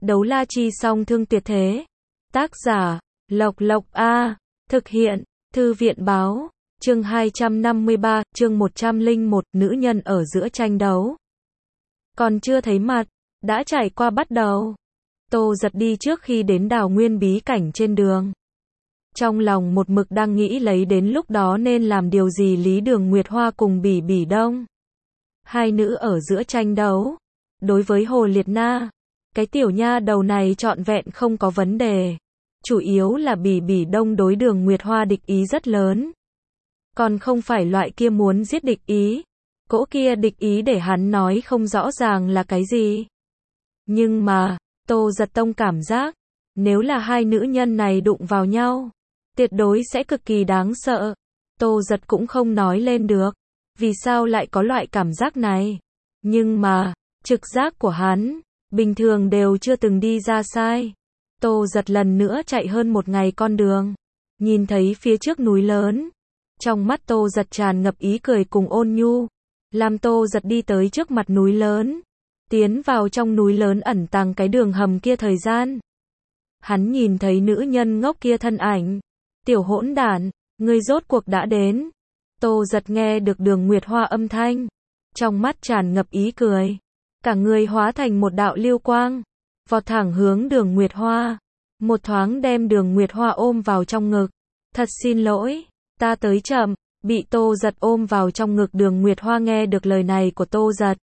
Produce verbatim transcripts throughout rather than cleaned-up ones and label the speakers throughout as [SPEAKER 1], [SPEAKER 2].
[SPEAKER 1] Đấu la chi song thương tuyệt thế. Tác giả, Lộc Lộc A. Thực hiện, Thư viện báo. Chương hai trăm năm mươi ba, chương một trăm lẻ một, nữ nhân ở giữa tranh đấu. Còn chưa thấy mặt, đã trải qua bắt đầu. Tô Giật đi trước khi đến đào nguyên bí cảnh trên đường. Trong lòng một mực đang nghĩ lấy đến lúc đó nên làm điều gì Lý Đường Nguyệt Hoa cùng Bỉ Bỉ Đông. Hai nữ ở giữa tranh đấu. Đối với Hồ Liệt Na, cái tiểu nha đầu này trọn vẹn không có vấn đề. Chủ yếu là Bỉ Bỉ Đông đối Đường Nguyệt Hoa địch ý rất lớn. Còn không phải loại kia muốn giết địch ý. Cỗ kia địch ý để hắn nói không rõ ràng là cái gì. Nhưng mà, Tô Giật Tông cảm giác, nếu là hai nữ nhân này đụng vào nhau, tuyệt đối sẽ cực kỳ đáng sợ. Tô Giật cũng không nói lên được, vì sao lại có loại cảm giác này. Nhưng mà, trực giác của hắn, bình thường đều chưa từng đi ra sai. Tô Giật lần nữa chạy hơn một ngày con đường, nhìn thấy phía trước núi lớn. Trong mắt Tô Giật tràn ngập ý cười cùng ôn nhu, làm Tô Giật đi tới trước mặt núi lớn, tiến vào trong núi lớn ẩn tàng cái đường hầm kia thời gian. Hắn nhìn thấy nữ nhân ngốc kia thân ảnh. Tiểu hỗn đản, ngươi rốt cuộc đã đến. Tô Giật nghe được Đường Nguyệt Hoa âm thanh, trong mắt tràn ngập ý cười, cả người hóa thành một đạo lưu quang, vọt thẳng hướng Đường Nguyệt Hoa, một thoáng đem Đường Nguyệt Hoa ôm vào trong ngực. Thật xin lỗi, ta tới chậm. Bị Tô Giật ôm vào trong ngực Đường Nguyệt Hoa nghe được lời này của Tô Giật,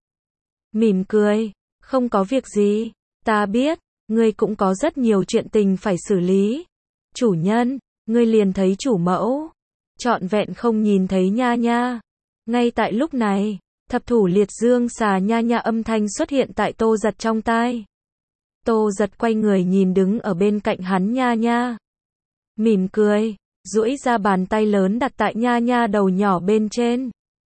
[SPEAKER 1] mỉm cười, không có việc gì, ta biết, ngươi cũng có rất nhiều chuyện tình phải xử lý. Chủ nhân, ngươi liền thấy chủ mẫu, trọn vẹn không nhìn thấy nha nha. Ngay tại lúc này, thập thủ liệt dương xà nha nha âm thanh xuất hiện tại Tô Giật trong tai. Tô Giật quay người nhìn đứng ở bên cạnh hắn nha nha, mỉm cười, duỗi ra bàn tay lớn đặt tại nha nha đầu nhỏ bên trên,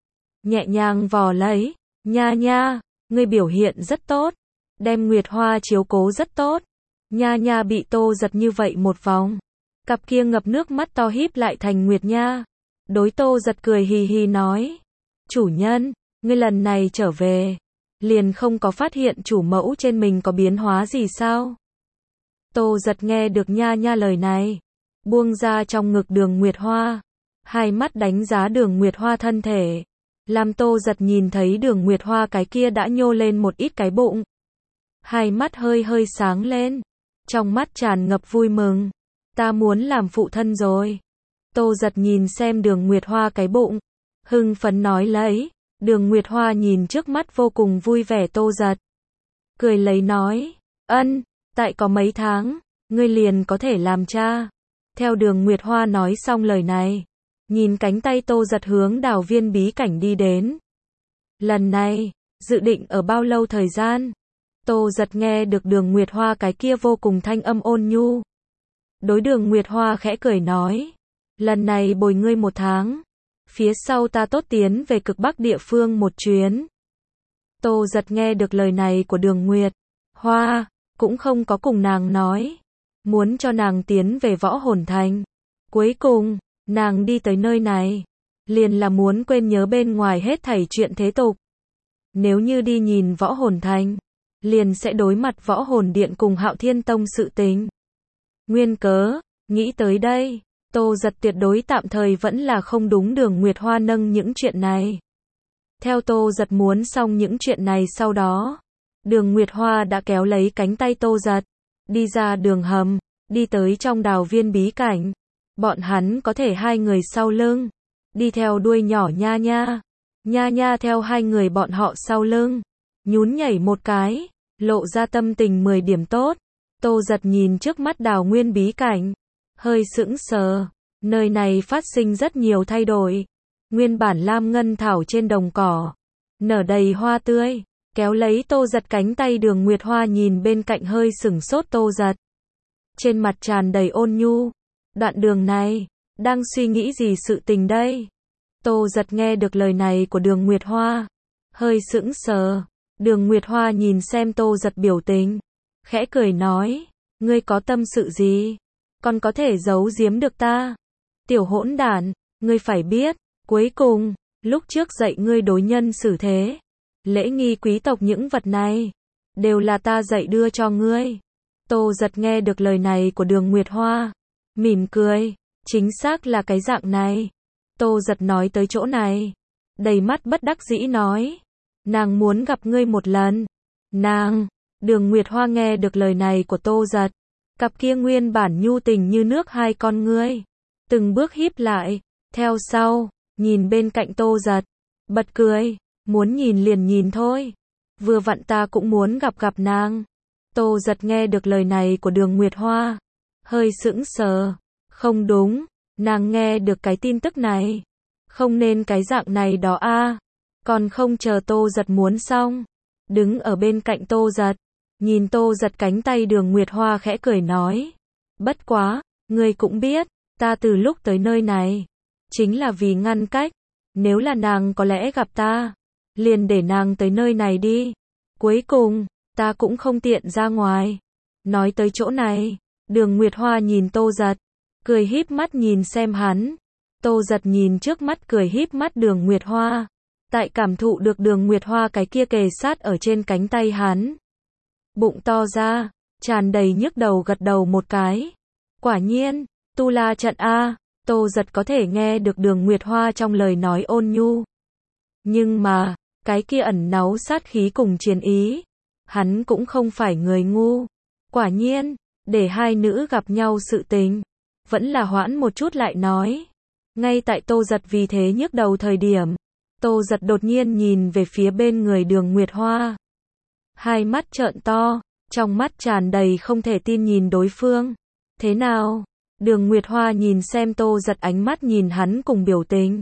[SPEAKER 1] nhẹ nhàng vò lấy. Nha nha, ngươi biểu hiện rất tốt, đem Nguyệt Hoa chiếu cố rất tốt. Nha nha bị Tô Giật như vậy một vòng, cặp kia ngập nước mắt to híp lại thành Nguyệt Nha, đối Tô Giật cười hì hì nói, chủ nhân, ngươi lần này trở về, liền không có phát hiện chủ mẫu trên mình có biến hóa gì sao? Tô Giật nghe được nha nha lời này, buông ra trong ngực Đường Nguyệt Hoa, hai mắt đánh giá Đường Nguyệt Hoa thân thể, làm Tô Giật nhìn thấy Đường Nguyệt Hoa cái kia đã nhô lên một ít cái bụng. Hai mắt hơi hơi sáng lên, trong mắt tràn ngập vui mừng, ta muốn làm phụ thân rồi. Tô Giật nhìn xem Đường Nguyệt Hoa cái bụng, hưng phấn nói lấy. Đường Nguyệt Hoa nhìn trước mắt vô cùng vui vẻ Tô Giật, cười lấy nói, ân, tại có mấy tháng, ngươi liền có thể làm cha. Theo Đường Nguyệt Hoa nói xong lời này, nhìn cánh tay Tô Giật hướng đào viên bí cảnh đi đến. Lần này, dự định ở bao lâu thời gian? Tô Giật nghe được Đường Nguyệt Hoa cái kia vô cùng thanh âm ôn nhu. Đối Đường Nguyệt Hoa khẽ cười nói, lần này bồi ngươi một tháng, phía sau ta tốt tiến về cực bắc địa phương một chuyến. Tô Giật nghe được lời này của Đường Nguyệt Hoa, cũng không có cùng nàng nói, muốn cho nàng tiến về Võ Hồn Thành. Cuối cùng, nàng đi tới nơi này, liền là muốn quên nhớ bên ngoài hết thảy chuyện thế tục. Nếu như đi nhìn Võ Hồn Thành, liền sẽ đối mặt Võ Hồn Điện cùng Hạo Thiên Tông sự tình. Nguyên cớ, nghĩ tới đây, Tô Giật tuyệt đối tạm thời vẫn là không đúng Đường Nguyệt Hoa nâng những chuyện này. Theo Tô Giật muốn xong những chuyện này sau đó, Đường Nguyệt Hoa đã kéo lấy cánh tay Tô Giật, đi ra đường hầm, đi tới trong đào viên bí cảnh. Bọn hắn có thể hai người sau lưng, đi theo đuôi nhỏ nha nha. Nha nha theo hai người bọn họ sau lưng, nhún nhảy một cái, lộ ra tâm tình mười điểm tốt. Tô Giật nhìn trước mắt đào nguyên bí cảnh, hơi sững sờ, nơi này phát sinh rất nhiều thay đổi. Nguyên bản lam ngân thảo trên đồng cỏ, nở đầy hoa tươi, kéo lấy Tô Giật cánh tay Đường Nguyệt Hoa nhìn bên cạnh hơi sửng sốt Tô Giật, trên mặt tràn đầy ôn nhu. Đoạn đường này, đang suy nghĩ gì sự tình đây? Tô Giật nghe được lời này của Đường Nguyệt Hoa, hơi sững sờ. Đường Nguyệt Hoa nhìn xem Tô Giật biểu tình, khẽ cười nói, ngươi có tâm sự gì? Còn có thể giấu giếm được ta? Tiểu hỗn đản, ngươi phải biết, cuối cùng, lúc trước dạy ngươi đối nhân xử thế, lễ nghi quý tộc những vật này, đều là ta dạy đưa cho ngươi. Tô Giật nghe được lời này của Đường Nguyệt Hoa, mỉm cười, chính xác là cái dạng này. Tô Giật nói tới chỗ này, đầy mắt bất đắc dĩ nói, nàng muốn gặp ngươi một lần. Nàng, Đường Nguyệt Hoa nghe được lời này của Tô Giật, cặp kia nguyên bản nhu tình như nước hai con ngươi, từng bước híp lại, theo sau, nhìn bên cạnh Tô Giật, bật cười, muốn nhìn liền nhìn thôi. Vừa vặn ta cũng muốn gặp gặp nàng. Tô Giật nghe được lời này của Đường Nguyệt Hoa, hơi sững sờ, không đúng, nàng nghe được cái tin tức này, không nên cái dạng này đó a. Còn không chờ Tô Giật muốn xong, đứng ở bên cạnh Tô Giật, nhìn Tô Giật cánh tay Đường Nguyệt Hoa khẽ cười nói, bất quá, ngươi cũng biết, ta từ lúc tới nơi này, chính là vì ngăn cách, nếu là nàng có lẽ gặp ta, liền để nàng tới nơi này đi, cuối cùng, ta cũng không tiện ra ngoài. Nói tới chỗ này, Đường Nguyệt Hoa nhìn Tô Giật, cười híp mắt nhìn xem hắn. Tô Giật nhìn trước mắt cười híp mắt Đường Nguyệt Hoa, tại cảm thụ được Đường Nguyệt Hoa cái kia kề sát ở trên cánh tay hắn, bụng to ra, tràn đầy nhức đầu gật đầu một cái. Quả nhiên, tu la trận a. Tô Giật có thể nghe được Đường Nguyệt Hoa trong lời nói ôn nhu, nhưng mà, cái kia ẩn náu sát khí cùng chiến ý, hắn cũng không phải người ngu. Quả nhiên, để hai nữ gặp nhau sự tình, vẫn là hoãn một chút lại nói. Ngay tại Tô Giật vì thế nhức đầu thời điểm, Tô Giật đột nhiên nhìn về phía bên người Đường Nguyệt Hoa, hai mắt trợn to, trong mắt tràn đầy không thể tin nhìn đối phương. Thế nào? Đường Nguyệt Hoa nhìn xem Tô Giật, ánh mắt nhìn hắn cùng biểu tình,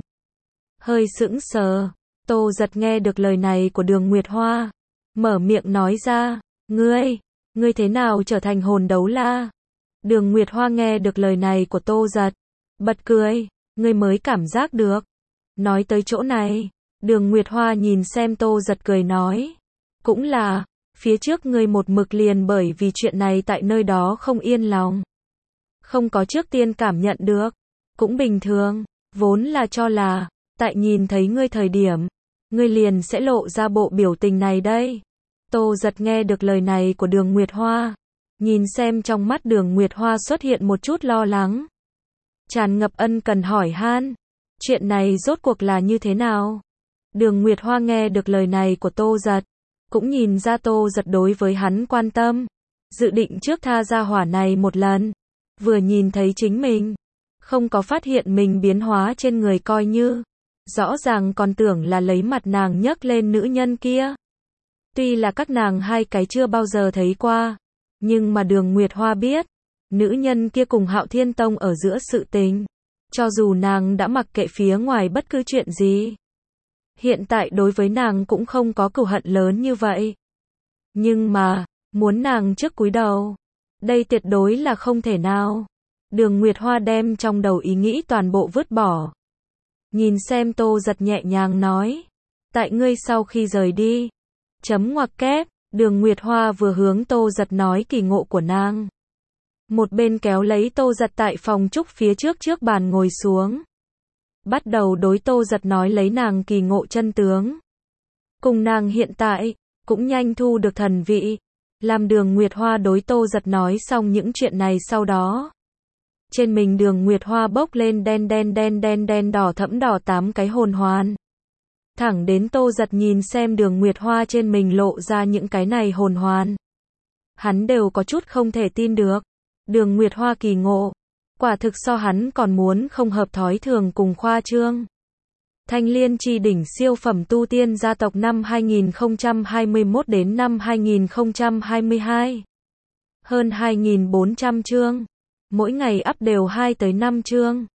[SPEAKER 1] hơi sững sờ. Tô Giật nghe được lời này của Đường Nguyệt Hoa, mở miệng nói ra, ngươi, ngươi thế nào trở thành hồn đấu la? Đường Nguyệt Hoa nghe được lời này của Tô Giật, bật cười, ngươi mới cảm giác được. Nói tới chỗ này, Đường Nguyệt Hoa nhìn xem Tô Giật cười nói, cũng là, phía trước ngươi một mực liền bởi vì chuyện này tại nơi đó không yên lòng, không có trước tiên cảm nhận được, cũng bình thường, vốn là cho là, tại nhìn thấy ngươi thời điểm, ngươi liền sẽ lộ ra bộ biểu tình này đây. Tô Giật nghe được lời này của Đường Nguyệt Hoa, nhìn xem trong mắt Đường Nguyệt Hoa xuất hiện một chút lo lắng, tràn ngập ân cần hỏi han, chuyện này rốt cuộc là như thế nào? Đường Nguyệt Hoa nghe được lời này của Tô Giật, cũng nhìn ra Tô Giật đối với hắn quan tâm, dự định trước tha ra hỏa này một lần, vừa nhìn thấy chính mình, không có phát hiện mình biến hóa trên người, coi như rõ ràng còn tưởng là lấy mặt nàng nhấc lên nữ nhân kia. Tuy là các nàng hai cái chưa bao giờ thấy qua, nhưng mà Đường Nguyệt Hoa biết, nữ nhân kia cùng Hạo Thiên Tông ở giữa sự tình, cho dù nàng đã mặc kệ phía ngoài bất cứ chuyện gì, hiện tại đối với nàng cũng không có cừu hận lớn như vậy. Nhưng mà, muốn nàng trước cúi đầu, đây tuyệt đối là không thể nào. Đường Nguyệt Hoa đem trong đầu ý nghĩ toàn bộ vứt bỏ, nhìn xem Tô Giật nhẹ nhàng nói, tại ngươi sau khi rời đi, chấm ngoặc kép. Đường Nguyệt Hoa vừa hướng Tô Giật nói kỳ ngộ của nàng, một bên kéo lấy Tô Giật tại phòng trúc phía trước trước bàn ngồi xuống, bắt đầu đối Tô Giật nói lấy nàng kỳ ngộ chân tướng, cùng nàng hiện tại cũng nhanh thu được thần vị. Làm Đường Nguyệt Hoa đối Tô Giật nói xong những chuyện này sau đó, trên mình Đường Nguyệt Hoa bốc lên đen đen đen đen đen đỏ thẫm đỏ tám cái hồn hoàn. Thẳng đến Tô Giật nhìn xem Đường Nguyệt Hoa trên mình lộ ra những cái này hồn hoàn, hắn đều có chút không thể tin được. Đường Nguyệt Hoa kỳ ngộ, quả thực so hắn còn muốn không hợp thói thường cùng khoa trương. Thanh Liên Chi đỉnh siêu phẩm tu tiên gia tộc năm hai nghìn không trăm hai mươi mốt đến năm hai nghìn không trăm hai mươi hai. Hơn hai nghìn bốn trăm chương, mỗi ngày up đều hai tới năm chương.